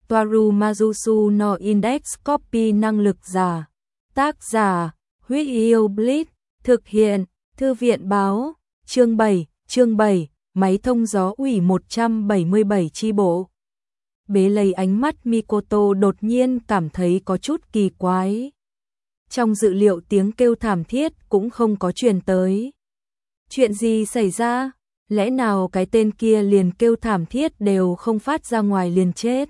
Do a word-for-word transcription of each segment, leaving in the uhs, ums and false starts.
Toaru Mazusu no Index Copy năng lực giả. Tác giả, Huyết Yêu Blitz, thực hiện, Thư viện báo, chương bảy, chương bảy, máy thông gió ủy một trăm bảy mươi bảy chi bộ. Bế lấy ánh mắt Mikoto đột nhiên cảm thấy có chút kỳ quái. Trong dự liệu tiếng kêu thảm thiết cũng không có truyền tới. Chuyện gì xảy ra? Lẽ nào cái tên kia liền kêu thảm thiết đều không phát ra ngoài liền chết?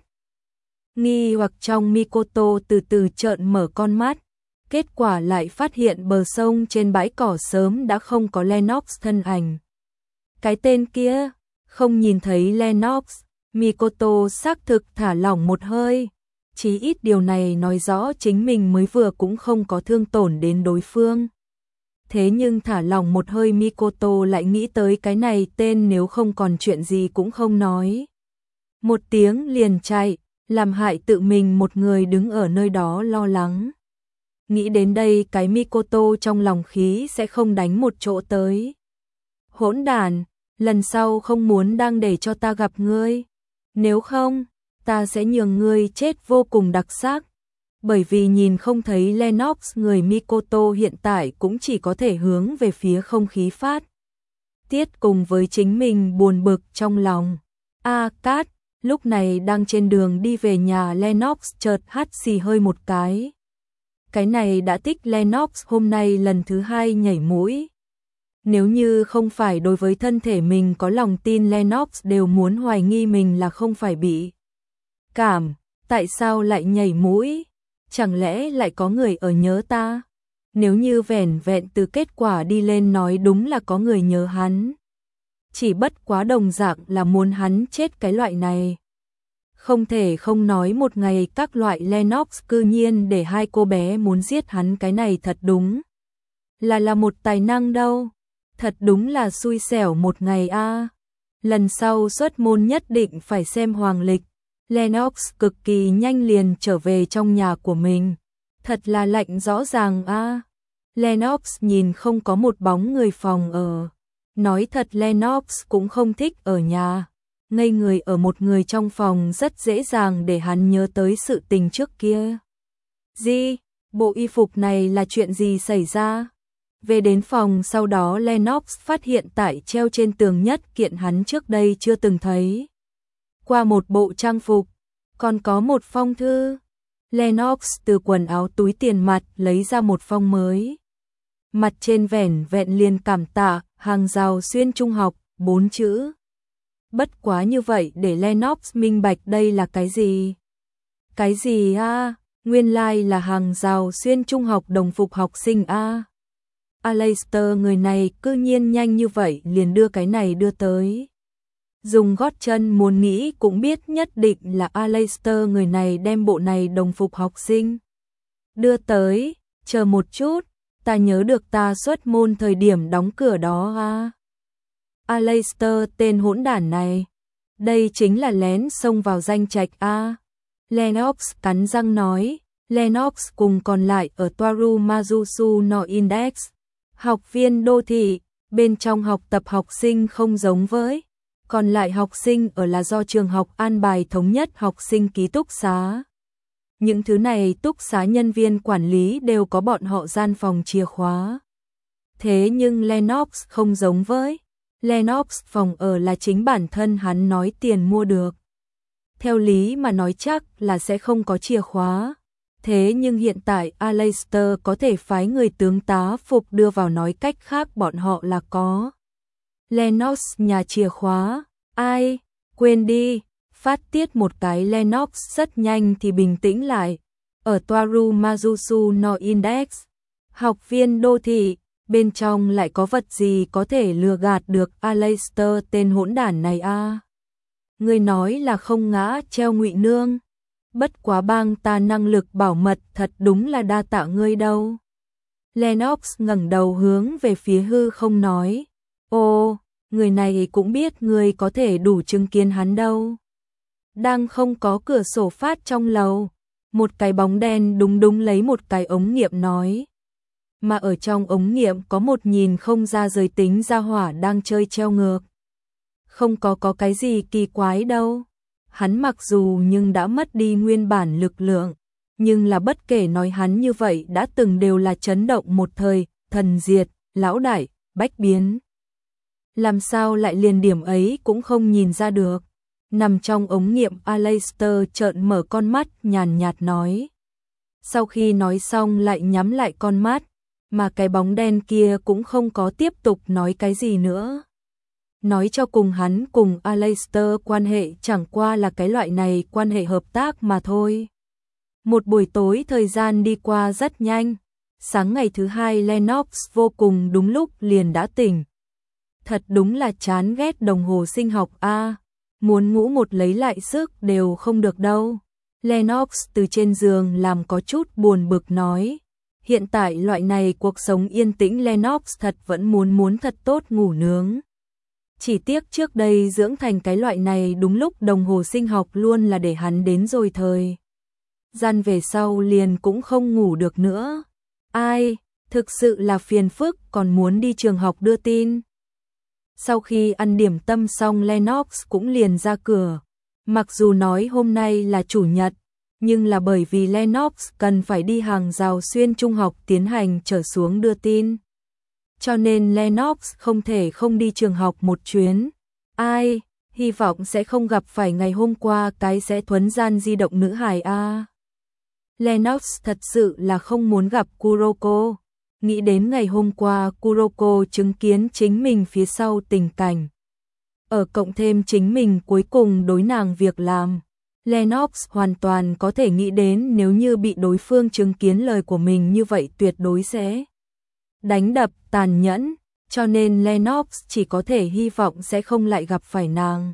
Nghi hoặc trong Mikoto từ từ trợn mở con mắt. Kết quả lại phát hiện bờ sông trên bãi cỏ sớm đã không có Lennox thân ảnh. Cái tên kia, không nhìn thấy Lennox, Mikoto xác thực thả lỏng một hơi. Chí ít điều này nói rõ chính mình mới vừa cũng không có thương tổn đến đối phương. Thế nhưng thả lỏng một hơi Mikoto lại nghĩ tới cái này tên nếu không còn chuyện gì cũng không nói. Một tiếng liền chạy, làm hại tự mình một người đứng ở nơi đó lo lắng. Nghĩ đến đây cái Mikoto trong lòng khí sẽ không đánh một chỗ tới. Hỗn đản, lần sau không muốn đang để cho ta gặp ngươi. Nếu không, ta sẽ nhường ngươi chết vô cùng đặc sắc. Bởi vì nhìn không thấy Lennox, người Mikoto hiện tại cũng chỉ có thể hướng về phía không khí phát tiết cùng với chính mình buồn bực trong lòng. A Cát, lúc này đang trên đường đi về nhà Lennox chợt hắt xì hơi một cái. Cái này đã tích Lennox hôm nay lần thứ hai nhảy mũi. Nếu như không phải đối với thân thể mình có lòng tin Lennox đều muốn hoài nghi mình là không phải bị cảm, tại sao lại nhảy mũi? Chẳng lẽ lại có người ở nhớ ta? Nếu như vẻn vẹn từ kết quả đi lên nói đúng là có người nhớ hắn. Chỉ bất quá đồng dạng là muốn hắn chết cái loại này. Không thể không nói một ngày các loại Lennox cư nhiên để hai cô bé muốn giết hắn, cái này thật đúng là là một tài năng đâu. Thật đúng là xui xẻo một ngày a. Lần sau xuất môn nhất định phải xem hoàng lịch. Lennox cực kỳ nhanh liền trở về trong nhà của mình. Thật là lạnh rõ ràng a. Lennox nhìn không có một bóng người phòng ở. Nói thật Lennox cũng không thích ở nhà. Ngây người ở một người trong phòng rất dễ dàng để hắn nhớ tới sự tình trước kia. Gì? Bộ y phục này là chuyện gì xảy ra? Về đến phòng sau đó Lennox phát hiện tại treo trên tường nhất kiện hắn trước đây chưa từng thấy. Qua một bộ trang phục, còn có một phong thư. Lennox từ quần áo túi tiền mặt lấy ra một phong mới. Mặt trên vẻn vẹn liền cảm tạ, hàng rào xuyên trung học, bốn chữ. Bất quá như vậy để Lennox minh bạch đây là cái gì? Cái gì a? Nguyên lai like là hàng rào xuyên trung học đồng phục học sinh a. Aleister người này cư nhiên nhanh như vậy liền đưa cái này đưa tới. Dùng gót chân muốn nghĩ cũng biết nhất định là Aleister người này đem bộ này đồng phục học sinh đưa tới. Chờ một chút, ta nhớ được ta xuất môn thời điểm đóng cửa đó a. Aleister tên hỗn đản này, đây chính là lén xông vào danh trạch a. Lennox cắn răng nói. Lennox cùng còn lại ở Toaru Mazusu no Index, học viên đô thị, bên trong học tập học sinh không giống với còn lại học sinh ở là do trường học an bài thống nhất học sinh ký túc xá. Những thứ này túc xá nhân viên quản lý đều có bọn họ gian phòng chìa khóa. Thế nhưng Lennox không giống với. Lennox phòng ở là chính bản thân hắn nói tiền mua được. Theo lý mà nói chắc là sẽ không có chìa khóa. Thế nhưng hiện tại Aleister có thể phái người tướng tá phục đưa vào, nói cách khác bọn họ là có. Lennox nhà chìa khóa, ai, quên đi, phát tiết một cái Lennox rất nhanh thì bình tĩnh lại. Ở Toaru Mazusu no Index, học viên đô thị, bên trong lại có vật gì có thể lừa gạt được Aleister tên hỗn đản này a? À? Người nói là không ngã treo Ngụy Nương. Bất quá bang ta năng lực bảo mật thật đúng là đa tạ ngươi đâu. Lennox ngẩng đầu hướng về phía hư không nói. Ô, người này cũng biết ngươi có thể đủ chứng kiến hắn đâu. Đang không có cửa sổ phát trong lầu, một cái bóng đen đúng đúng lấy một cái ống nghiệm nói. Mà ở trong ống nghiệm có một nhìn không ra giới tính gia hỏa đang chơi treo ngược. Không có có cái gì kỳ quái đâu. Hắn mặc dù nhưng đã mất đi nguyên bản lực lượng, nhưng là bất kể nói hắn như vậy đã từng đều là chấn động một thời, thần diệt, lão đại, bách biến. Làm sao lại liền điểm ấy cũng không nhìn ra được. Nằm trong ống nghiệm, Aleister trợn mở con mắt nhàn nhạt nói. Sau khi nói xong lại nhắm lại con mắt, mà cái bóng đen kia cũng không có tiếp tục nói cái gì nữa. Nói cho cùng hắn cùng Aleister quan hệ chẳng qua là cái loại này quan hệ hợp tác mà thôi. Một buổi tối thời gian đi qua rất nhanh. Sáng ngày thứ hai Lennox vô cùng đúng lúc liền đã tỉnh. Thật đúng là chán ghét đồng hồ sinh học a, muốn ngủ một lấy lại sức đều không được đâu. Lennox từ trên giường làm có chút buồn bực nói. Hiện tại loại này cuộc sống yên tĩnh Lennox thật vẫn muốn muốn thật tốt ngủ nướng. Chỉ tiếc trước đây dưỡng thành cái loại này đúng lúc đồng hồ sinh học luôn là để hắn đến rồi thời gian về sau liền cũng không ngủ được nữa. Ai, thực sự là phiền phức, còn muốn đi trường học đưa tin. Sau khi ăn điểm tâm xong Lennox cũng liền ra cửa. Mặc dù nói hôm nay là chủ nhật, nhưng là bởi vì Lennox cần phải đi hàng rào xuyên trung học tiến hành trở xuống đưa tin. Cho nên Lennox không thể không đi trường học một chuyến. Ai, hy vọng sẽ không gặp phải ngày hôm qua cái sẽ thuấn gian di động nữ hài a. Lennox thật sự là không muốn gặp Kuroko. Nghĩ đến ngày hôm qua Kuroko chứng kiến chính mình phía sau tình cảnh. Ở cộng thêm chính mình cuối cùng đối nàng việc làm. Lennox hoàn toàn có thể nghĩ đến nếu như bị đối phương chứng kiến lời của mình như vậy tuyệt đối sẽ đánh đập tàn nhẫn, cho nên Lennox chỉ có thể hy vọng sẽ không lại gặp phải nàng.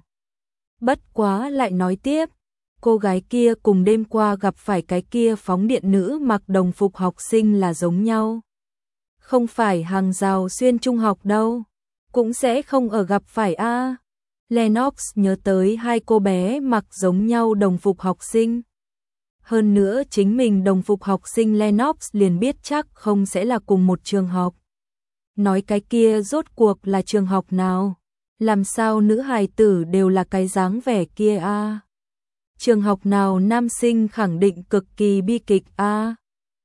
Bất quá lại nói tiếp, cô gái kia cùng đêm qua gặp phải cái kia phóng điện nữ mặc đồng phục học sinh là giống nhau. Không phải hàng rào xuyên trung học đâu, cũng sẽ không ở gặp phải a. Lennox nhớ tới hai cô bé mặc giống nhau đồng phục học sinh. Hơn nữa chính mình đồng phục học sinh Lennox liền biết chắc không sẽ là cùng một trường học. Nói cái kia rốt cuộc là trường học nào? Làm sao nữ hài tử đều là cái dáng vẻ kia a? Trường học nào nam sinh khẳng định cực kỳ bi kịch a.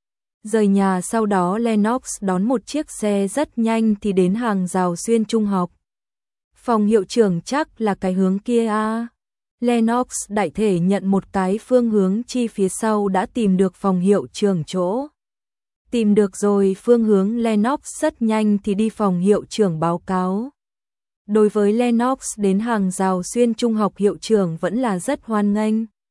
Rời nhà sau đó Lennox đón một chiếc xe rất nhanh thì đến hàng rào xuyên trung học. Phòng hiệu trưởng chắc là cái hướng kia a. Lennox đại thể nhận một cái phương hướng chi phía sau đã tìm được phòng hiệu trưởng chỗ. Tìm được rồi phương hướng Lennox rất nhanh thì đi phòng hiệu trưởng báo cáo. Đối với Lennox đến hàng rào xuyên trung học hiệu trưởng vẫn là rất hoan nghênh.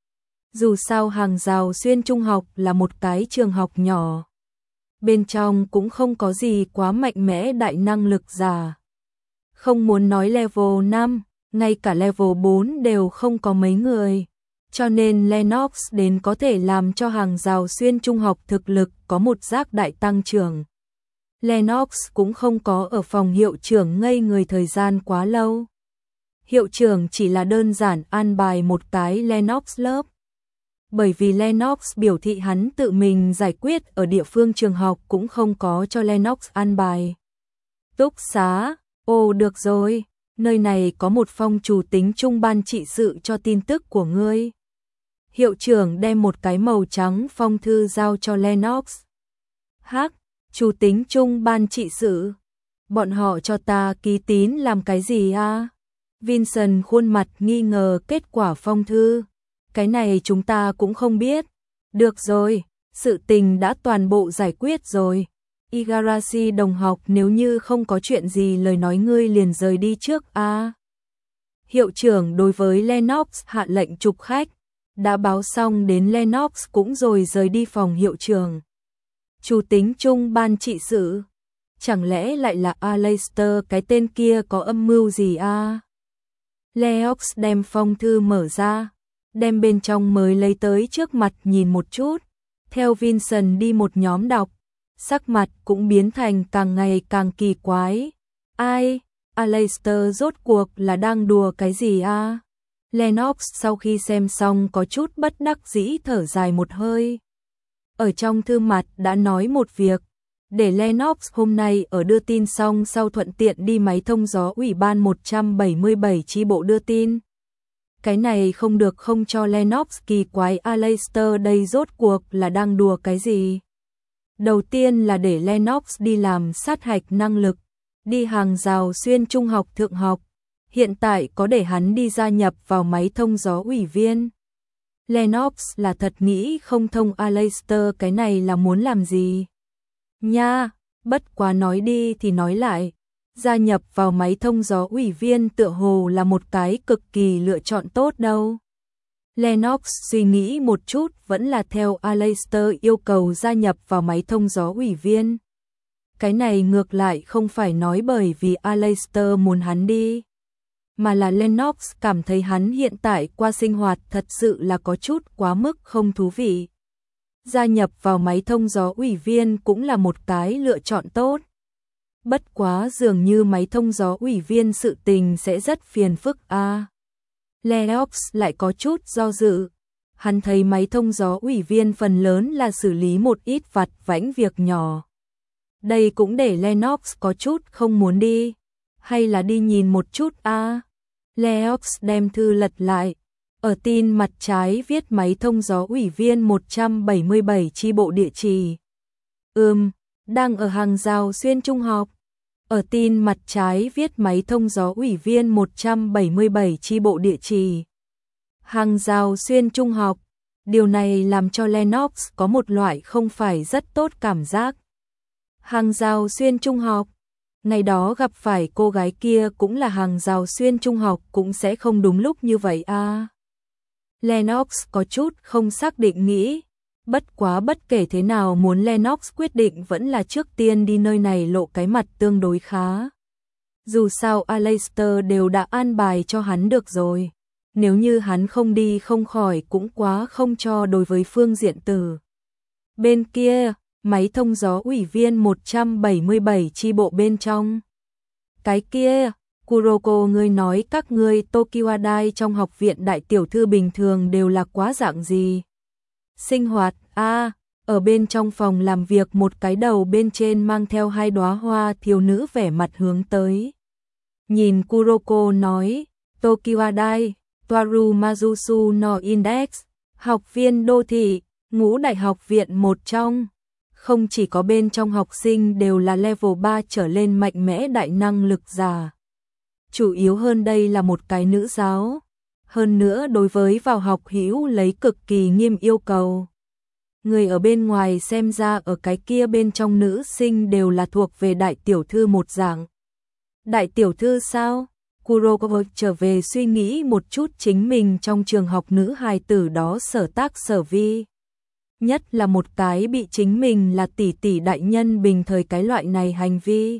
Dù sao hàng rào xuyên trung học là một cái trường học nhỏ. Bên trong cũng không có gì quá mạnh mẽ đại năng lực giả. Không muốn nói level năm, ngay cả level bốn đều không có mấy người. Cho nên Lennox đến có thể làm cho hàng rào xuyên trung học thực lực có một giác đại tăng trưởng. Lennox cũng không có ở phòng hiệu trưởng ngây người thời gian quá lâu. Hiệu trưởng chỉ là đơn giản an bài một cái Lennox lớp. Bởi vì Lennox biểu thị hắn tự mình giải quyết ở địa phương trường học cũng không có cho Lennox an bài túc xá. Ồ được rồi, nơi này có một phong chủ tính trung ban trị sự cho tin tức của ngươi. Hiệu trưởng đem một cái màu trắng phong thư giao cho Lennox. Hắc, chủ tính trung ban trị sự. Bọn họ cho ta ký tín làm cái gì a? Vincent khuôn mặt nghi ngờ kết quả phong thư. Cái này chúng ta cũng không biết. Được rồi, sự tình đã toàn bộ giải quyết rồi. Igarashi đồng học, nếu như không có chuyện gì lời nói ngươi liền rời đi trước a. Hiệu trưởng đối với Lennox hạ lệnh trục khách. Đã báo xong đến Lennox cũng rồi rời đi phòng hiệu trưởng. Chủ tính trung ban trị sự. Chẳng lẽ lại là Aleister cái tên kia có âm mưu gì a? Lennox đem phong thư mở ra, đem bên trong mới lấy tới trước mặt nhìn một chút. Theo Vincent đi một nhóm đọc, sắc mặt cũng biến thành càng ngày càng kỳ quái. Ai, Aleister rốt cuộc là đang đùa cái gì a? Lennox sau khi xem xong có chút bất đắc dĩ thở dài một hơi. Ở trong thư mặt đã nói một việc, để Lennox hôm nay ở đưa tin xong sau thuận tiện đi máy thông gió ủy ban một trăm bảy mươi bảy chi bộ đưa tin. Cái này không được không cho Lennox kỳ quái, Aleister đây rốt cuộc là đang đùa cái gì? Đầu tiên là để Lennox đi làm sát hạch năng lực, đi hàng rào xuyên trung học thượng học, hiện tại có để hắn đi gia nhập vào máy thông gió ủy viên. Lennox là thật nghĩ không thông Aleister cái này là muốn làm gì. Nha, bất quá nói đi thì nói lại, gia nhập vào máy thông gió ủy viên tựa hồ là một cái cực kỳ lựa chọn tốt đâu. Lennox suy nghĩ một chút vẫn là theo Aleister yêu cầu gia nhập vào máy thông gió ủy viên. Cái này ngược lại không phải nói bởi vì Aleister muốn hắn đi, mà là Lennox cảm thấy hắn hiện tại qua sinh hoạt thật sự là có chút quá mức không thú vị. Gia nhập vào máy thông gió ủy viên cũng là một cái lựa chọn tốt. Bất quá dường như máy thông gió ủy viên sự tình sẽ rất phiền phức a. À, Lennox lại có chút do dự. Hắn thấy máy thông gió ủy viên phần lớn là xử lý một ít vặt vãnh việc nhỏ. Đây cũng để Lennox có chút không muốn đi. Hay là đi nhìn một chút a. À, Lennox đem thư lật lại. Ở tin mặt trái viết máy thông gió ủy viên một trăm bảy mươi bảy chi bộ địa chỉ. Ừm, đang ở hàng rào xuyên trung học. Ở tin mặt trái viết máy thông gió ủy viên một trăm bảy mươi bảy chi bộ địa chỉ. Hàng rào xuyên trung học. Điều này làm cho Lennox có một loại không phải rất tốt cảm giác. Hàng rào xuyên trung học. Ngày đó gặp phải cô gái kia cũng là hàng rào xuyên trung học, cũng sẽ không đúng lúc như vậy a. À, Lennox có chút không xác định nghĩ. Bất quá bất kể thế nào muốn Lennox quyết định vẫn là trước tiên đi nơi này lộ cái mặt tương đối khá. Dù sao Aleister đều đã an bài cho hắn được rồi. Nếu như hắn không đi không khỏi cũng quá không cho đối với phương diện từ. Bên kia, máy thông gió ủy viên một trăm bảy mươi bảy chi bộ bên trong. Cái kia, Kuroko ngươi nói các ngươi Tokiwadai trong học viện đại tiểu thư bình thường đều là quá dạng gì? Sinh hoạt, a à, ở bên trong phòng làm việc một cái đầu bên trên mang theo hai đóa hoa thiếu nữ vẻ mặt hướng tới. Nhìn Kuroko nói, Tokiwadai, Toaru Mazusu no Index, học viên đô thị, ngũ đại học viện một trong. Không chỉ có bên trong học sinh đều là level ba trở lên mạnh mẽ đại năng lực giả. Chủ yếu hơn đây là một cái nữ giáo. Hơn nữa đối với vào học hữu lấy cực kỳ nghiêm yêu cầu. Người ở bên ngoài xem ra ở cái kia bên trong nữ sinh đều là thuộc về đại tiểu thư một dạng. Đại tiểu thư sao? Kuroko trở về suy nghĩ một chút chính mình trong trường học nữ hài tử đó sở tác sở vi. Nhất là một cái bị chính mình là tỷ tỷ đại nhân bình thời cái loại này hành vi.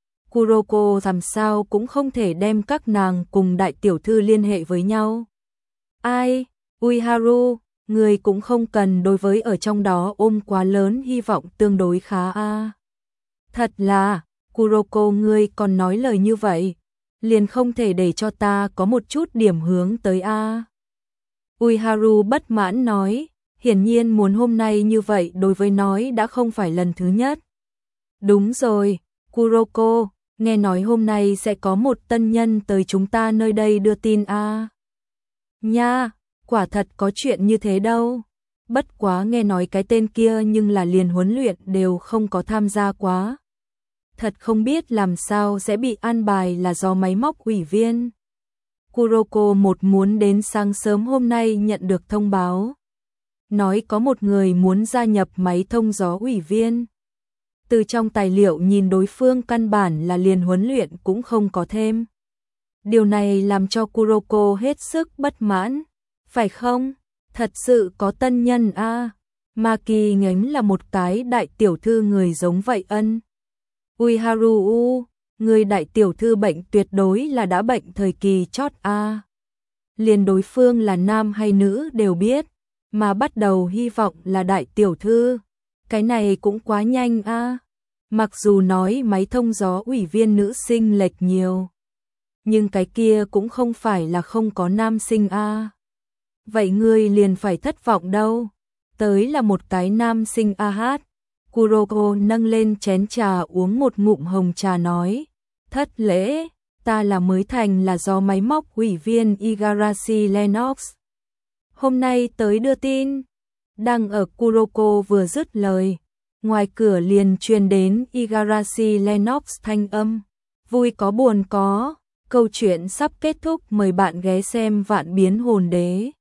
Kuroko làm sao cũng không thể đem các nàng cùng đại tiểu thư liên hệ với nhau. Ai, Uiharu, người cũng không cần đối với ở trong đó ôm quá lớn hy vọng tương đối khá a. À. Thật là, Kuroko ngươi còn nói lời như vậy, liền không thể để cho ta có một chút điểm hướng tới a. À. Uiharu bất mãn nói, hiển nhiên muốn hôm nay như vậy đối với nói đã không phải lần thứ nhất. Đúng rồi, Kuroko, nghe nói hôm nay sẽ có một tân nhân tới chúng ta nơi đây đưa tin a. À. Nha, quả thật có chuyện như thế đâu. Bất quá nghe nói cái tên kia nhưng là liền huấn luyện đều không có tham gia quá. Thật không biết làm sao sẽ bị an bài là do máy móc ủy viên. Kuroko một muốn đến sáng sớm hôm nay nhận được thông báo. Nói có một người muốn gia nhập máy thông gió ủy viên. Từ trong tài liệu nhìn đối phương căn bản là liền huấn luyện cũng không có thêm. Điều này làm cho Kuroko hết sức bất mãn. Phải không? Thật sự có tân nhân a. À. Maki ngánh là một cái đại tiểu thư người giống vậy ân. Uiharu u, người đại tiểu thư bệnh tuyệt đối là đã bệnh thời kỳ chót a. À. Liền đối phương là nam hay nữ đều biết, mà bắt đầu hy vọng là đại tiểu thư. Cái này cũng quá nhanh a. À. Mặc dù nói máy thông gió ủy viên nữ sinh lệch nhiều, nhưng cái kia cũng không phải là không có nam sinh a. À. Vậy ngươi liền phải thất vọng đâu. Tới là một cái nam sinh a hát. Kuroko nâng lên chén trà uống một ngụm hồng trà nói. Thất lễ, ta là mới thành là do máy móc ủy viên Igarashi Lennox. Hôm nay tới đưa tin. Đang ở Kuroko vừa dứt lời, ngoài cửa liền truyền đến Igarashi Lennox thanh âm. Vui có buồn có, câu chuyện sắp kết thúc, mời bạn ghé xem Vạn Biến Hồn Đế.